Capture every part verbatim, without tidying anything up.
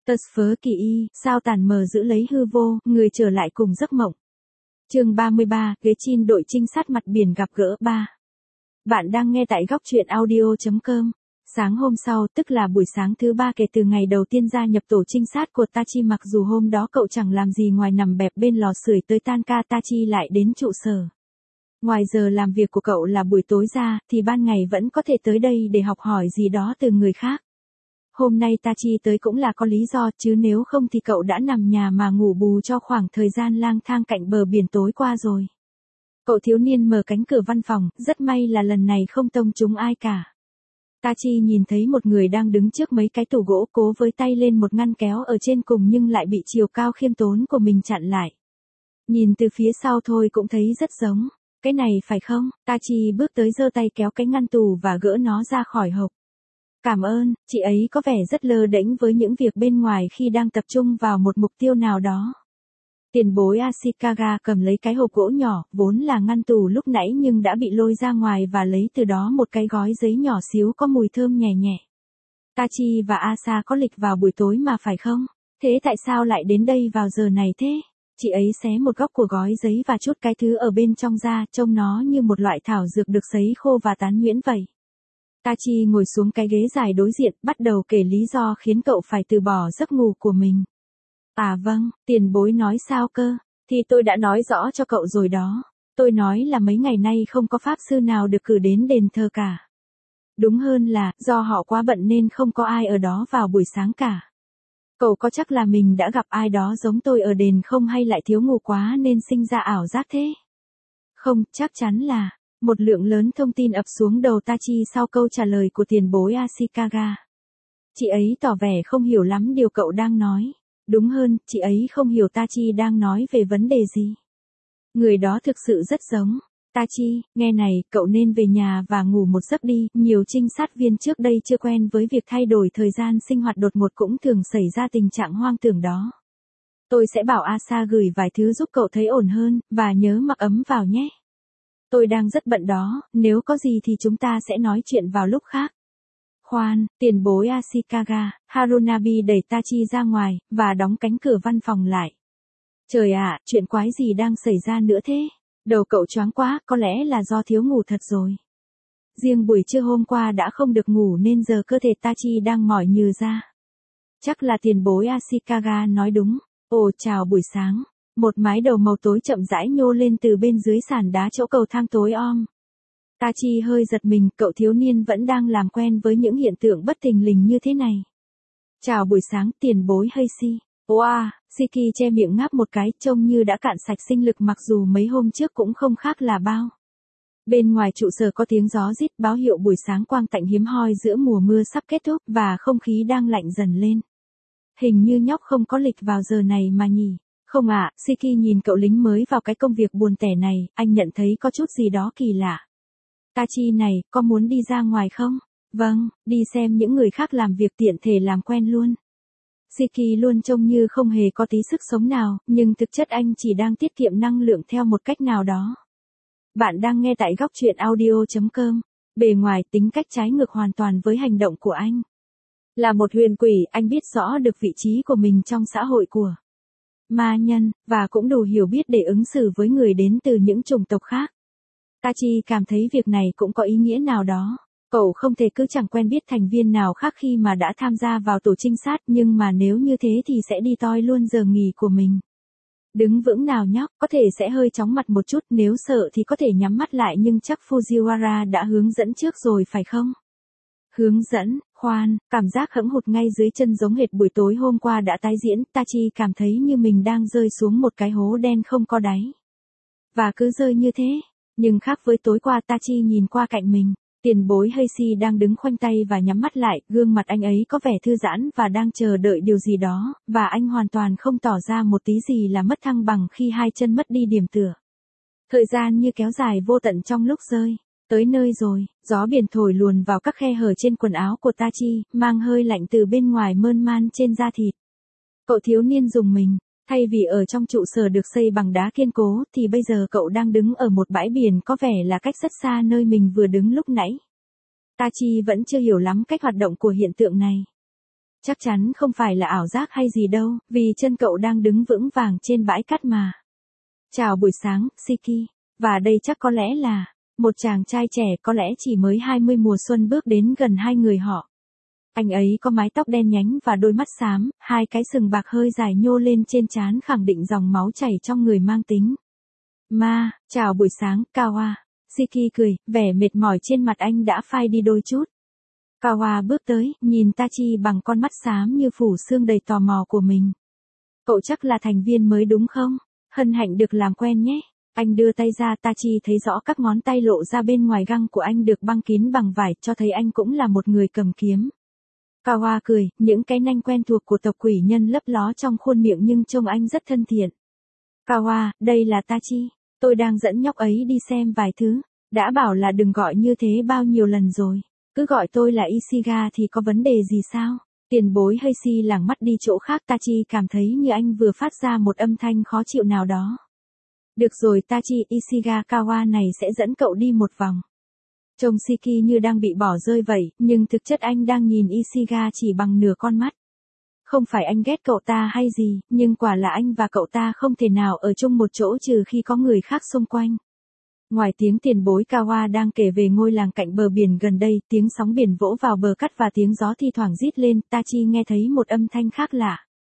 Tơ phớ kỳ y, sao tàn mờ giữ lấy hư vô, người trở lại cùng giấc mộng. Chương ba mươi ba, ghế chin đội trinh sát mặt biển gặp gỡ ba. Bạn đang nghe tại góc truyện audio chấm com. Sáng hôm sau, tức là buổi sáng thứ ba kể từ ngày đầu tiên gia nhập tổ trinh sát của Tachi, mặc dù hôm đó cậu chẳng làm gì ngoài nằm bẹp bên lò sưởi tới tan ca, Tachi lại đến trụ sở. Ngoài giờ làm việc của cậu là buổi tối ra, thì ban ngày vẫn có thể tới đây để học hỏi gì đó từ người khác. Hôm nay Tachi tới cũng là có lý do, chứ nếu không thì cậu đã nằm nhà mà ngủ bù cho khoảng thời gian lang thang cạnh bờ biển tối qua rồi. Cậu thiếu niên mở cánh cửa văn phòng, rất may là lần này không tông trúng ai cả. Tachi nhìn thấy một người đang đứng trước mấy cái tủ gỗ, cố với tay lên một ngăn kéo ở trên cùng nhưng lại bị chiều cao khiêm tốn của mình chặn lại. Nhìn từ phía sau thôi cũng thấy rất giống. Cái này phải không? Tachi bước tới giơ tay kéo cái ngăn tủ và gỡ nó ra khỏi hộp. Cảm ơn, chị ấy có vẻ rất lơ đễnh với những việc bên ngoài khi đang tập trung vào một mục tiêu nào đó. Tiền bối Ashikaga cầm lấy cái hộp gỗ nhỏ, vốn là ngăn tủ lúc nãy nhưng đã bị lôi ra ngoài và lấy từ đó một cái gói giấy nhỏ xíu có mùi thơm nhẹ nhẹ. Tachi và Asa có lịch vào buổi tối mà phải không? Thế tại sao lại đến đây vào giờ này thế? Chị ấy xé một góc của gói giấy và chút cái thứ ở bên trong ra, trông nó như một loại thảo dược được sấy khô và tán nhuyễn vậy. Tachi ngồi xuống cái ghế dài đối diện, bắt đầu kể lý do khiến cậu phải từ bỏ giấc ngủ của mình. À vâng, tiền bối nói sao cơ? Thì tôi đã nói rõ cho cậu rồi đó. Tôi nói là mấy ngày nay không có pháp sư nào được cử đến đền thờ cả. Đúng hơn là, do họ quá bận nên không có ai ở đó vào buổi sáng cả. Cậu có chắc là mình đã gặp ai đó giống tôi ở đền không, hay lại thiếu ngủ quá nên sinh ra ảo giác thế? Không, chắc chắn là... Một lượng lớn thông tin ập xuống đầu Tachi sau câu trả lời của tiền bối Ashikaga. Chị ấy tỏ vẻ không hiểu lắm điều cậu đang nói. Đúng hơn, chị ấy không hiểu Tachi đang nói về vấn đề gì. Người đó thực sự rất giống. Tachi, nghe này, cậu nên về nhà và ngủ một giấc đi. Nhiều trinh sát viên trước đây chưa quen với việc thay đổi thời gian sinh hoạt đột ngột cũng thường xảy ra tình trạng hoang tưởng đó. Tôi sẽ bảo Asa gửi vài thứ giúp cậu thấy ổn hơn, và nhớ mặc ấm vào nhé. Tôi đang rất bận đó, nếu có gì thì chúng ta sẽ nói chuyện vào lúc khác. Khoan, tiền bối Ashikaga, Harunabi đẩy Tachi ra ngoài, và đóng cánh cửa văn phòng lại. Trời ạ, chuyện quái gì đang xảy ra nữa thế? Đầu cậu choáng quá, có lẽ là do thiếu ngủ thật rồi. Riêng buổi trưa hôm qua đã không được ngủ nên giờ cơ thể Tachi đang mỏi nhừ ra. Chắc là tiền bối Ashikaga nói đúng. Ồ, chào buổi sáng. Một mái đầu màu tối chậm rãi nhô lên từ bên dưới sàn đá chỗ cầu thang tối om. Tachi hơi giật mình, cậu thiếu niên vẫn đang làm quen với những hiện tượng bất thình lình như thế này. Chào buổi sáng, tiền bối Heisi. Wow, Shiki che miệng ngáp một cái, trông như đã cạn sạch sinh lực mặc dù mấy hôm trước cũng không khác là bao. Bên ngoài trụ sở có tiếng gió rít báo hiệu buổi sáng quang tạnh hiếm hoi giữa mùa mưa sắp kết thúc và không khí đang lạnh dần lên. Hình như nhóc không có lịch vào giờ này mà nhỉ. Không ạ, à, Shiki nhìn cậu lính mới vào cái công việc buồn tẻ này, anh nhận thấy có chút gì đó kỳ lạ. Tachi này, có muốn đi ra ngoài không? Vâng, đi xem những người khác làm việc tiện thể làm quen luôn. Shiki luôn trông như không hề có tí sức sống nào, nhưng thực chất anh chỉ đang tiết kiệm năng lượng theo một cách nào đó. Bạn đang nghe tại góc truyện audio chấm com. Bề ngoài tính cách trái ngược hoàn toàn với hành động của anh. Là một huyền quỷ, anh biết rõ được vị trí của mình trong xã hội của ma nhân, và cũng đủ hiểu biết để ứng xử với người đến từ những chủng tộc khác. Tachi cảm thấy việc này cũng có ý nghĩa nào đó. Cậu không thể cứ chẳng quen biết thành viên nào khác khi mà đã tham gia vào tổ trinh sát, nhưng mà nếu như thế thì sẽ đi toi luôn giờ nghỉ của mình. Đứng vững nào nhóc, có thể sẽ hơi chóng mặt một chút, nếu sợ thì có thể nhắm mắt lại nhưng chắc Fujiwara đã hướng dẫn trước rồi phải không? Hướng dẫn, khoan, cảm giác hẫng hụt ngay dưới chân giống hệt buổi tối hôm qua đã tái diễn, Tachi cảm thấy như mình đang rơi xuống một cái hố đen không có đáy. Và cứ rơi như thế, nhưng khác với tối qua Tachi nhìn qua cạnh mình, tiền bối Heisi đang đứng khoanh tay và nhắm mắt lại, gương mặt anh ấy có vẻ thư giãn và đang chờ đợi điều gì đó, và anh hoàn toàn không tỏ ra một tí gì là mất thăng bằng khi hai chân mất đi điểm tựa. Thời gian như kéo dài vô tận trong lúc rơi. Tới nơi rồi, gió biển thổi luồn vào các khe hở trên quần áo của Tachi, mang hơi lạnh từ bên ngoài mơn man trên da thịt. Cậu thiếu niên rùng mình, thay vì ở trong trụ sở được xây bằng đá kiên cố, thì bây giờ cậu đang đứng ở một bãi biển có vẻ là cách rất xa nơi mình vừa đứng lúc nãy. Tachi vẫn chưa hiểu lắm cách hoạt động của hiện tượng này. Chắc chắn không phải là ảo giác hay gì đâu, vì chân cậu đang đứng vững vàng trên bãi cát mà. Chào buổi sáng, Siki. Và đây chắc có lẽ là một chàng trai trẻ có lẽ chỉ mới hai mươi mùa xuân bước đến gần hai người họ. Anh ấy có mái tóc đen nhánh và đôi mắt xám, hai cái sừng bạc hơi dài nhô lên trên trán khẳng định dòng máu chảy trong người mang tính. Ma, chào buổi sáng, Kawa. Siki cười, vẻ mệt mỏi trên mặt anh đã phai đi đôi chút. Kawa bước tới, nhìn Tachi bằng con mắt xám như phủ sương đầy tò mò của mình. Cậu chắc là thành viên mới đúng không? Hân hạnh được làm quen nhé. Anh đưa tay ra, Tachi thấy rõ các ngón tay lộ ra bên ngoài găng của anh được băng kín bằng vải, cho thấy anh cũng là một người cầm kiếm. Kawa cười, những cái nanh quen thuộc của tộc quỷ nhân lấp ló trong khuôn miệng nhưng trông anh rất thân thiện. Kawa, đây là Tachi. Tôi đang dẫn nhóc ấy đi xem vài thứ. Đã bảo là đừng gọi như thế bao nhiêu lần rồi. Cứ gọi tôi là Ishiga thì có vấn đề gì sao? Tiền bối Heisi lảng mắt đi chỗ khác. Tachi cảm thấy như anh vừa phát ra một âm thanh khó chịu nào đó. Được rồi Tachi, Ishiga Kawa này sẽ dẫn cậu đi một vòng. Trông Siki như đang bị bỏ rơi vậy, nhưng thực chất anh đang nhìn Ishiga chỉ bằng nửa con mắt. Không phải anh ghét cậu ta hay gì, nhưng quả là anh và cậu ta không thể nào ở chung một chỗ trừ khi có người khác xung quanh. Ngoài tiếng tiền bối Kawa đang kể về ngôi làng cạnh bờ biển gần đây, tiếng sóng biển vỗ vào bờ cát và tiếng gió thi thoảng rít lên, Tachi nghe thấy một âm thanh khác lạ.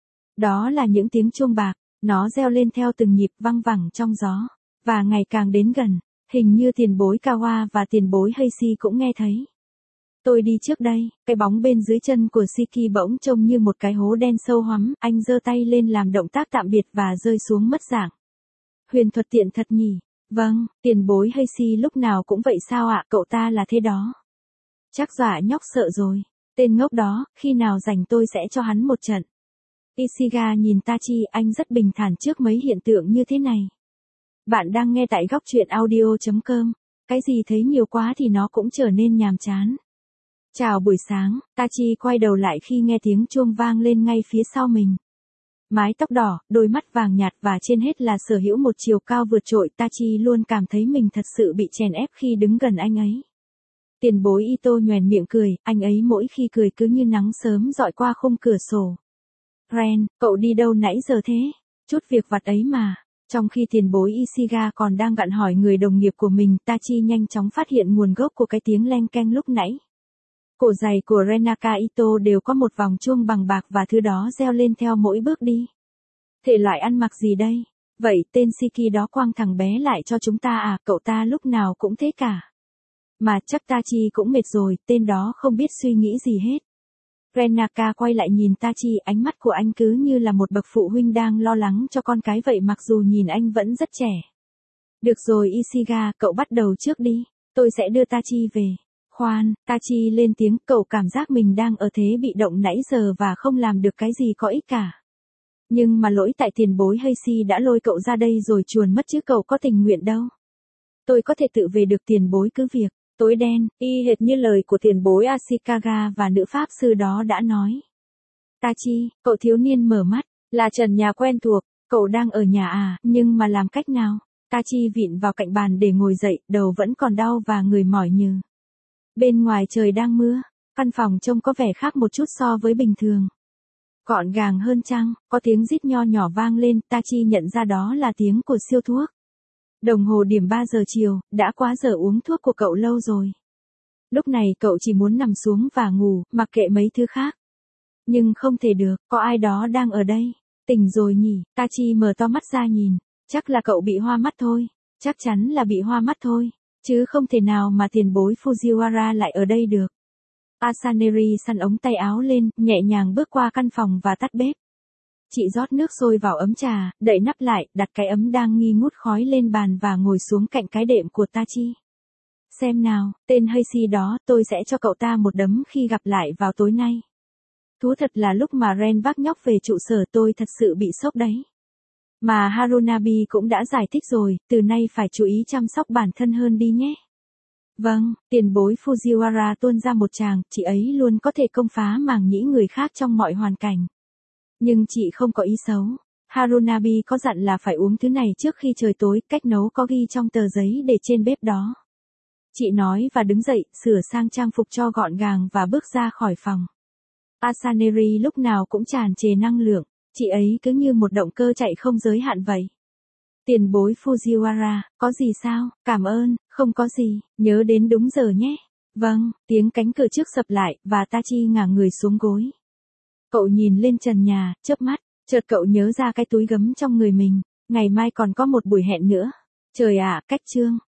Đó là những tiếng chuông bạc, nó reo lên theo từng nhịp văng vẳng trong gió, và ngày càng đến gần, hình như tiền bối Kawa và tiền bối Heisi cũng nghe thấy. Tôi đi trước đây, cái bóng bên dưới chân của Siki bỗng trông như một cái hố đen sâu hoắm, anh giơ tay lên làm động tác tạm biệt và rơi xuống mất dạng. Huyền thuật tiện thật nhỉ? Vâng, tiền bối Heisi lúc nào cũng vậy sao ạ, cậu ta là thế đó. Chắc dọa nhóc sợ rồi. Tên ngốc đó, khi nào rảnh tôi sẽ cho hắn một trận. Ishiga nhìn Tachi, anh rất bình thản trước mấy hiện tượng như thế này. Bạn đang nghe tại góc truyện audio chấm com. Cái gì thấy nhiều quá thì nó cũng trở nên nhàm chán. Chào buổi sáng, Tachi quay đầu lại khi nghe tiếng chuông vang lên ngay phía sau mình. Mái tóc đỏ, đôi mắt vàng nhạt và trên hết là sở hữu một chiều cao vượt trội, Tachi luôn cảm thấy mình thật sự bị chèn ép khi đứng gần anh ấy. Tiền bối Ito nhoẻn miệng cười, anh ấy mỗi khi cười cứ như nắng sớm dọi qua khung cửa sổ. Ren, cậu đi đâu nãy giờ thế? Chút việc vặt ấy mà. Trong khi tiền bối Ishiga còn đang gặn hỏi người đồng nghiệp của mình, Tachi nhanh chóng phát hiện nguồn gốc của cái tiếng leng keng lúc nãy. Cổ giày của Renaka Ito đều có một vòng chuông bằng bạc và thứ đó reo lên theo mỗi bước đi. Thể loại ăn mặc gì đây? Vậy tên Siki đó quăng thằng bé lại cho chúng ta à, cậu ta lúc nào cũng thế cả. Mà chắc Tachi cũng mệt rồi, tên đó không biết suy nghĩ gì hết. Renaka quay lại nhìn Tachi, ánh mắt của anh cứ như là một bậc phụ huynh đang lo lắng cho con cái vậy mặc dù nhìn anh vẫn rất trẻ. Được rồi Ishiga, cậu bắt đầu trước đi, tôi sẽ đưa Tachi về. Khoan, Tachi lên tiếng, cậu cảm giác mình đang ở thế bị động nãy giờ và không làm được cái gì có ích cả. Nhưng mà lỗi tại tiền bối Heisi đã lôi cậu ra đây rồi chuồn mất chứ cậu có tình nguyện đâu. Tôi có thể tự về được tiền bối cứ việc. Tối đen, y hệt như lời của tiền bối Ashikaga và nữ pháp sư đó đã nói. Tachi, cậu thiếu niên mở mắt, là trần nhà quen thuộc, cậu đang ở nhà à, nhưng mà làm cách nào? Tachi vịn vào cạnh bàn để ngồi dậy, đầu vẫn còn đau và người mỏi nhừ. Bên ngoài trời đang mưa, căn phòng trông có vẻ khác một chút so với bình thường. Gọn gàng hơn chăng, có tiếng rít nho nhỏ vang lên, Tachi nhận ra đó là tiếng của siêu thuốc. Đồng hồ điểm ba giờ chiều, đã quá giờ uống thuốc của cậu lâu rồi. Lúc này cậu chỉ muốn nằm xuống và ngủ, mặc kệ mấy thứ khác. Nhưng không thể được, có ai đó đang ở đây. Tỉnh rồi nhỉ, Tachi mở to mắt ra nhìn. Chắc là cậu bị hoa mắt thôi. Chắc chắn là bị hoa mắt thôi. Chứ không thể nào mà tiền bối Fujiwara lại ở đây được. Asaneri săn ống tay áo lên, nhẹ nhàng bước qua căn phòng và tắt bếp. Chị rót nước sôi vào ấm trà, đậy nắp lại, đặt cái ấm đang nghi ngút khói lên bàn và ngồi xuống cạnh cái đệm của Tachi. Xem nào, tên Heisi đó, tôi sẽ cho cậu ta một đấm khi gặp lại vào tối nay. Thú thật là lúc mà Ren vác nhóc về trụ sở tôi thật sự bị sốc đấy. Mà Harunabi cũng đã giải thích rồi, từ nay phải chú ý chăm sóc bản thân hơn đi nhé. Vâng, tiền bối Fujiwara tuôn ra một tràng, chị ấy luôn có thể công phá màng nhĩ người khác trong mọi hoàn cảnh. Nhưng chị không có ý xấu. Harunabi có dặn là phải uống thứ này trước khi trời tối, cách nấu có ghi trong tờ giấy để trên bếp đó. Chị nói và đứng dậy, sửa sang trang phục cho gọn gàng và bước ra khỏi phòng. Asaneri lúc nào cũng tràn trề năng lượng, chị ấy cứ như một động cơ chạy không giới hạn vậy. Tiền bối Fujiwara, có gì sao? Cảm ơn, không có gì, nhớ đến đúng giờ nhé. Vâng, tiếng cánh cửa trước sập lại, và Tachi ngả người xuống gối. Cậu nhìn lên trần nhà, chớp mắt, chợt cậu nhớ ra cái túi gấm trong người mình, ngày mai còn có một buổi hẹn nữa. Trời ạ, cách trương.